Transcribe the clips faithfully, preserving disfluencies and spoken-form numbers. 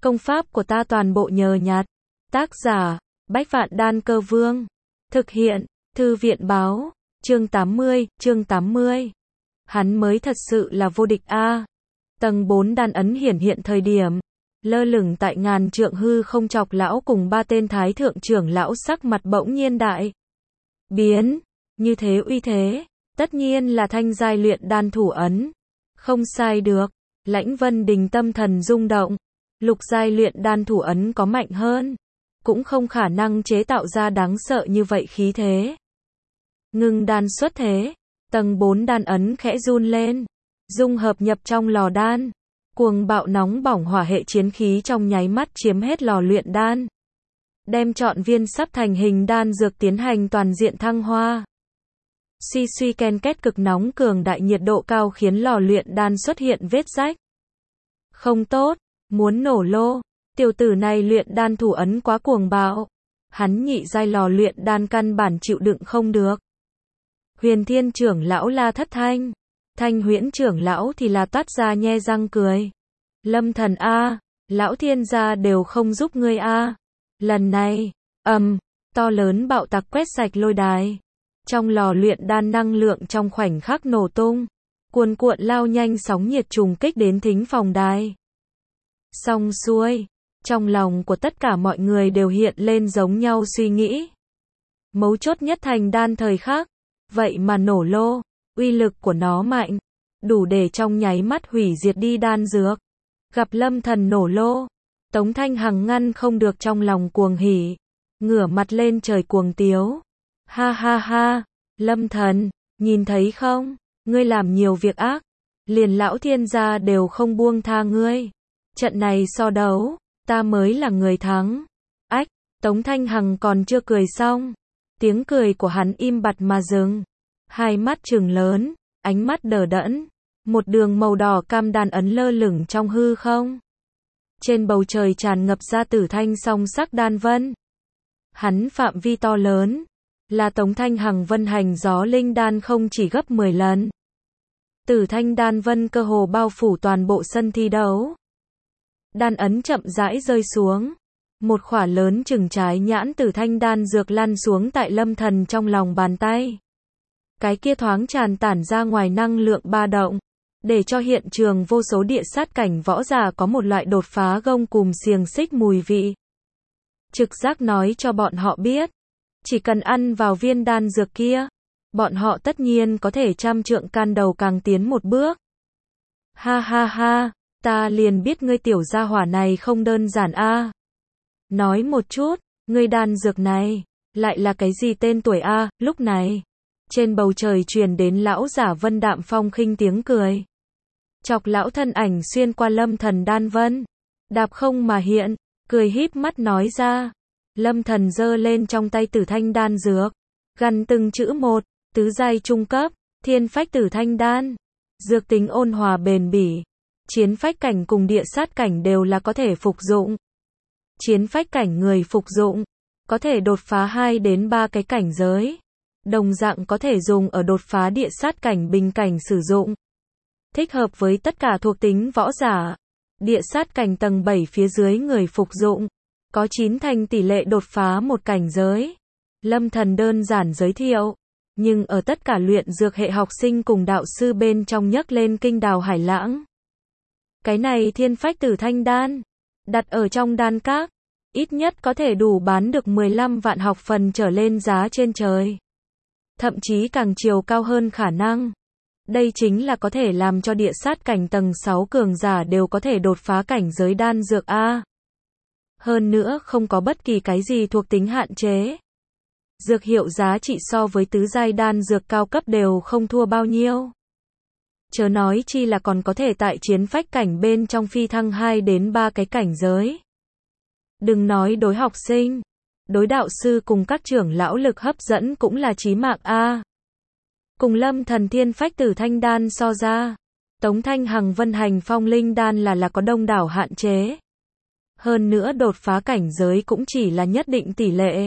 Công pháp của ta toàn bộ nhờ nhặt. Tác giả, Bách Vạn Đan Cơ Vương. Thực hiện, Thư viện Báo. Chương tám mươi, chương tám mươi. Hắn mới thật sự là vô địch a. Tầng bốn đan ấn hiển hiện thời điểm. Lơ lửng tại ngàn trượng hư không, Chọc lão cùng ba tên thái thượng trưởng lão sắc mặt bỗng nhiên đại biến. Như thế uy thế, tất nhiên là thanh giai luyện đan thủ ấn. Không sai được. Lãnh Vân Đình tâm thần rung động. Lục giai luyện đan thủ ấn có mạnh hơn, cũng không khả năng chế tạo ra đáng sợ như vậy khí thế. Ngưng đan xuất thế, tầng bốn đan ấn khẽ run lên, dung hợp nhập trong lò đan. Cuồng bạo nóng bỏng hỏa hệ chiến khí trong nháy mắt chiếm hết lò luyện đan, đem trọn viên sắp thành hình đan dược tiến hành toàn diện thăng hoa. Suy suy ken két, cực nóng cường đại nhiệt độ cao khiến lò luyện đan xuất hiện vết rách. Không tốt, muốn nổ lô. Tiểu tử này luyện đan thủ ấn quá cuồng bạo. Hắn nhị giai lò luyện đan căn bản chịu đựng không được. Huyền Thiên trưởng lão la thất thanh. Thanh Huyễn trưởng lão thì là toát ra nhe răng cười. Lâm Thần a, lão thiên gia đều không giúp ngươi a. Lần này, ầm, um, to lớn bạo tạc quét sạch lôi đài. Trong lò luyện đan năng lượng trong khoảnh khắc nổ tung, cuồn cuộn lao nhanh sóng nhiệt trùng kích đến thính phòng đài. Xong xuôi, trong lòng của tất cả mọi người đều hiện lên giống nhau suy nghĩ. Mấu chốt nhất thành đan thời khắc, vậy mà nổ lô, uy lực của nó mạnh, đủ để trong nháy mắt hủy diệt đi đan dược. Gặp Lâm Thần nổ lô, Tống Thanh Hằng ngăn không được trong lòng cuồng hỉ, ngửa mặt lên trời cuồng tiếu. Ha ha ha, Lâm Thần, nhìn thấy không, ngươi làm nhiều việc ác, liền lão thiên gia đều không buông tha ngươi. Trận này so đấu, ta mới là người thắng. Ách, Tống Thanh Hằng còn chưa cười xong, tiếng cười của hắn im bặt mà dừng. Hai mắt trừng lớn, ánh mắt đờ đẫn, một đường màu đỏ cam đan ấn lơ lửng trong hư không. Trên bầu trời tràn ngập ra tử thanh song sắc đan vân. Hắn phạm vi to lớn, là Tống Thanh Hằng vân hành gió linh đan không chỉ gấp mười lần. Tử thanh đan vân cơ hồ bao phủ toàn bộ sân thi đấu. Đan ấn chậm rãi rơi xuống. Một khỏa lớn chừng trái nhãn tử thanh đan dược lăn xuống tại Lâm Thần trong lòng bàn tay. Cái kia thoáng tràn tản ra ngoài năng lượng ba động, để cho hiện trường vô số địa sát cảnh võ giả có một loại đột phá gông cùm xiềng xích mùi vị. Trực giác nói cho bọn họ biết, chỉ cần ăn vào viên đan dược kia, bọn họ tất nhiên có thể trăm trượng can đầu càng tiến một bước. Ha ha ha, ta liền biết ngươi tiểu gia hỏa này không đơn giản a. Nói một chút, ngươi đan dược này, lại là cái gì tên tuổi a? Lúc này, trên bầu trời truyền đến lão giả Vân Đạm Phong khinh tiếng cười. Chọc lão thân ảnh xuyên qua Lâm Thần đan vân, đạp không mà hiện, cười híp mắt nói ra. Lâm Thần giơ lên trong tay tử thanh đan dược, gằn từng chữ một, tứ giai trung cấp, thiên phách tử thanh đan, dược tính ôn hòa bền bỉ, chiến phách cảnh cùng địa sát cảnh đều là có thể phục dụng. Chiến phách cảnh người phục dụng, có thể đột phá hai đến ba cái cảnh giới, đồng dạng có thể dùng ở đột phá địa sát cảnh bình cảnh sử dụng. Thích hợp với tất cả thuộc tính võ giả. Địa sát cảnh tầng bảy phía dưới người phục dụng, có chín thành tỷ lệ đột phá một cảnh giới. Lâm Thần đơn giản giới thiệu, nhưng ở tất cả luyện dược hệ học sinh cùng đạo sư bên trong nhấc lên kinh đào hải lãng. Cái này thiên phách tử thanh đan, đặt ở trong đan các, ít nhất có thể đủ bán được mười lăm vạn học phần trở lên giá trên trời. Thậm chí càng chiều cao hơn khả năng. Đây chính là có thể làm cho địa sát cảnh tầng sáu cường giả đều có thể đột phá cảnh giới đan dược a. Hơn nữa không có bất kỳ cái gì thuộc tính hạn chế. Dược hiệu giá trị so với tứ giai đan dược cao cấp đều không thua bao nhiêu. Chớ nói chi là còn có thể tại chiến phách cảnh bên trong phi thăng hai đến ba cái cảnh giới. Đừng nói đối học sinh, đối đạo sư cùng các trưởng lão lực hấp dẫn cũng là chí mạng a. Cùng Lâm Thần thiên phách tử thanh đan so ra, Tống Thanh Hằng vân hành phong linh đan là là có đông đảo hạn chế. Hơn nữa đột phá cảnh giới cũng chỉ là nhất định tỷ lệ.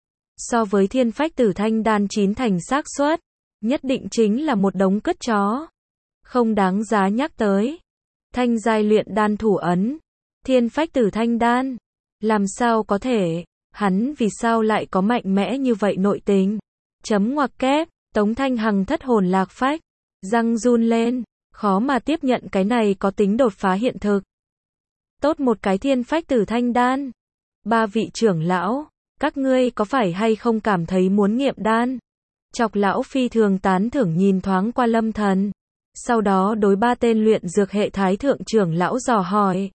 So với thiên phách tử thanh đan chín thành xác suất, nhất định chính là một đống cất chó. Không đáng giá nhắc tới. Thanh giai luyện đan thủ ấn, Thiên phách tử thanh đan. Làm sao có thể? Hắn vì sao lại có mạnh mẽ như vậy nội tình? Chấm ngoặc kép, Tống Thanh Hằng thất hồn lạc phách, răng run lên, khó mà tiếp nhận cái này có tính đột phá hiện thực. Tốt một cái thiên phách tử thanh đan. Ba vị trưởng lão, các ngươi có phải hay không cảm thấy muốn nghiệm đan? Chọc lão phi thường tán thưởng nhìn thoáng qua Lâm Thần. Sau đó đối ba tên luyện dược hệ thái thượng trưởng lão dò hỏi.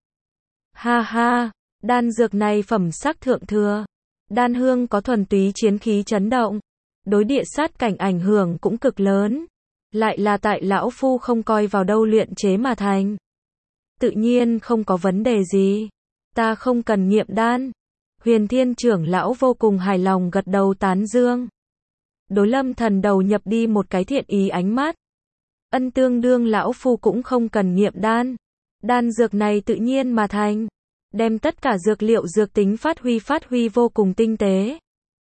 Ha ha, đan dược này phẩm sắc thượng thừa. Đan hương có thuần túy chiến khí chấn động. Đối địa sát cảnh ảnh hưởng cũng cực lớn. Lại là tại lão phu không coi vào đâu luyện chế mà thành. Tự nhiên không có vấn đề gì. Ta không cần nghiệm đan. Huyền Thiên trưởng lão vô cùng hài lòng gật đầu tán dương. Đối Lâm Thần đầu nhập đi một cái thiện ý ánh mắt. Ân tương đương lão phu cũng không cần nghiệm đan. Đan dược này tự nhiên mà thành. Đem tất cả dược liệu dược tính phát huy phát huy vô cùng tinh tế.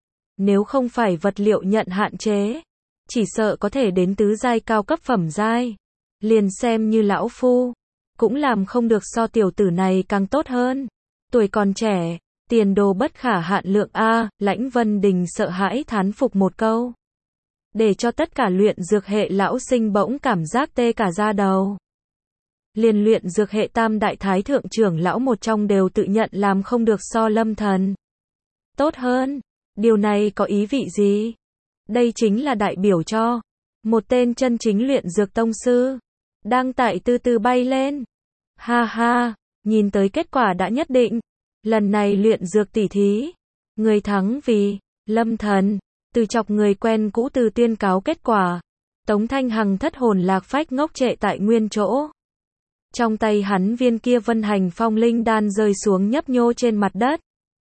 Nếu không phải vật liệu nhận hạn chế, chỉ sợ có thể đến tứ giai cao cấp phẩm giai. Liền xem như lão phu, cũng làm không được so tiểu tử này càng tốt hơn. Tuổi còn trẻ, tiền đồ bất khả hạn lượng a, Lãnh Vân Đình sợ hãi thán phục một câu. Để cho tất cả luyện dược hệ lão sinh bỗng cảm giác tê cả da đầu. Liền luyện dược hệ tam đại thái thượng trưởng lão một trong đều tự nhận làm không được so Lâm Thần tốt hơn. Điều này có ý vị gì? Đây chính là đại biểu cho một tên chân chính luyện dược tông sư đang tại từ từ bay lên. Ha ha, nhìn tới kết quả đã nhất định. Lần này luyện dược tỉ thí, người thắng vì Lâm Thần. Từ chọc người quen cũ từ tuyên cáo kết quả, Tống Thanh Hằng thất hồn lạc phách ngốc trệ tại nguyên chỗ. Trong tay hắn viên kia vân hành phong linh đan rơi xuống nhấp nhô trên mặt đất.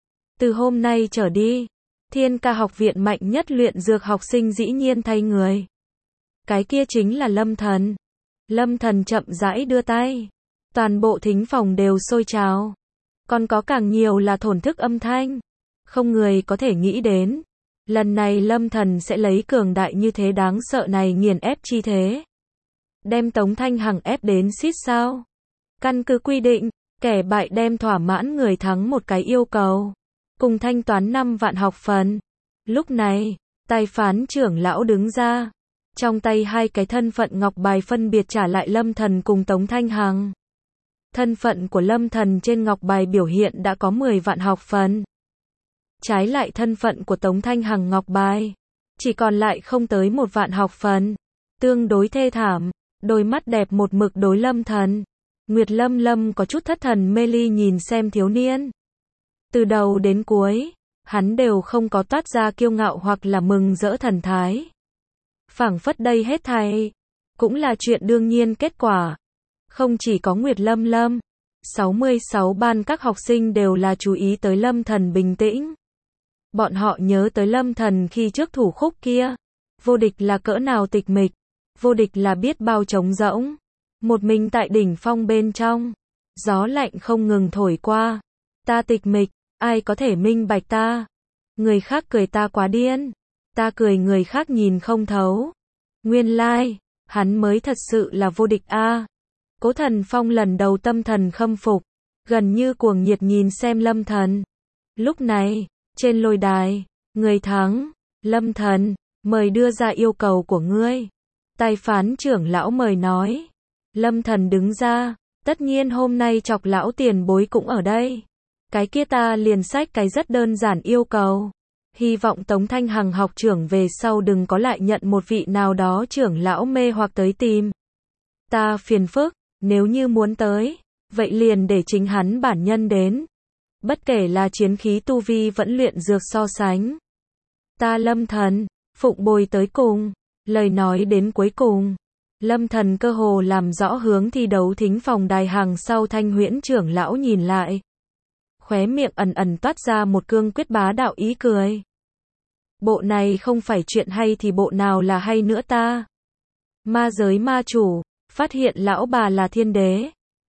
Từ hôm nay trở đi, Thiên Ca học viện mạnh nhất luyện dược học sinh dĩ nhiên thay người. Cái kia chính là Lâm Thần. Lâm Thần chậm rãi đưa tay. Toàn bộ thính phòng đều sôi trào. Còn có càng nhiều là thổn thức âm thanh. Không người có thể nghĩ đến. Lần này Lâm Thần sẽ lấy cường đại như thế đáng sợ này nghiền ép chi thế. Đem Tống Thanh Hằng ép đến xít sao. Căn cứ quy định, kẻ bại đem thỏa mãn người thắng một cái yêu cầu. Cùng thanh toán năm vạn học phần. Lúc này, tài phán trưởng lão đứng ra. Trong tay hai cái thân phận ngọc bài phân biệt trả lại Lâm Thần cùng Tống Thanh Hằng. Thân phận của Lâm Thần trên ngọc bài biểu hiện đã có mười vạn học phần. Trái lại thân phận của Tống Thanh Hằng ngọc bài chỉ còn lại không tới một vạn học phần. Tương đối thê thảm, đôi mắt đẹp một mực đối Lâm Thần. Nguyệt Lâm Lâm có chút thất thần mê ly nhìn xem thiếu niên. Từ đầu đến cuối, hắn đều không có toát ra kiêu ngạo hoặc là mừng rỡ thần thái. Phảng phất đây hết thảy cũng là chuyện đương nhiên kết quả. Không chỉ có Nguyệt Lâm Lâm, sáu mươi sáu ban các học sinh đều là chú ý tới Lâm Thần bình tĩnh. Bọn họ nhớ tới Lâm Thần khi trước thủ khúc kia. Vô địch là cỡ nào tịch mịch, vô địch là biết bao trống rỗng. Một mình tại đỉnh phong bên trong, gió lạnh không ngừng thổi qua. Ta tịch mịch, ai có thể minh bạch ta? Người khác cười ta quá điên, ta cười người khác nhìn không thấu. Nguyên lai, like, hắn mới thật sự là vô địch a. À. Cố Thần Phong lần đầu tâm thần khâm phục, gần như cuồng nhiệt nhìn xem Lâm Thần. Lúc này, trên lôi đài, người thắng, Lâm Thần, mời đưa ra yêu cầu của ngươi. Tài phán trưởng lão mời nói. Lâm Thần đứng ra, tất nhiên hôm nay chọc lão tiền bối cũng ở đây. Cái kia ta liền xách cái rất đơn giản yêu cầu. Hy vọng Tống Thanh Hằng học trưởng về sau đừng có lại nhận một vị nào đó trưởng lão mê hoặc tới tìm ta phiền phức. Nếu như muốn tới, vậy liền để chính hắn bản nhân đến. Bất kể là chiến khí tu vi vẫn luyện dược so sánh. Ta Lâm Thần, phụng bồi tới cùng. Lời nói đến cuối cùng, Lâm Thần cơ hồ làm rõ hướng thi đấu thính phòng đài hàng sau Thanh Huyễn trưởng lão nhìn lại. Khóe miệng ẩn ẩn toát ra một cương quyết bá đạo ý cười. Bộ này không phải chuyện hay thì bộ nào là hay nữa ta? Ma giới ma chủ, phát hiện lão bà là thiên đế.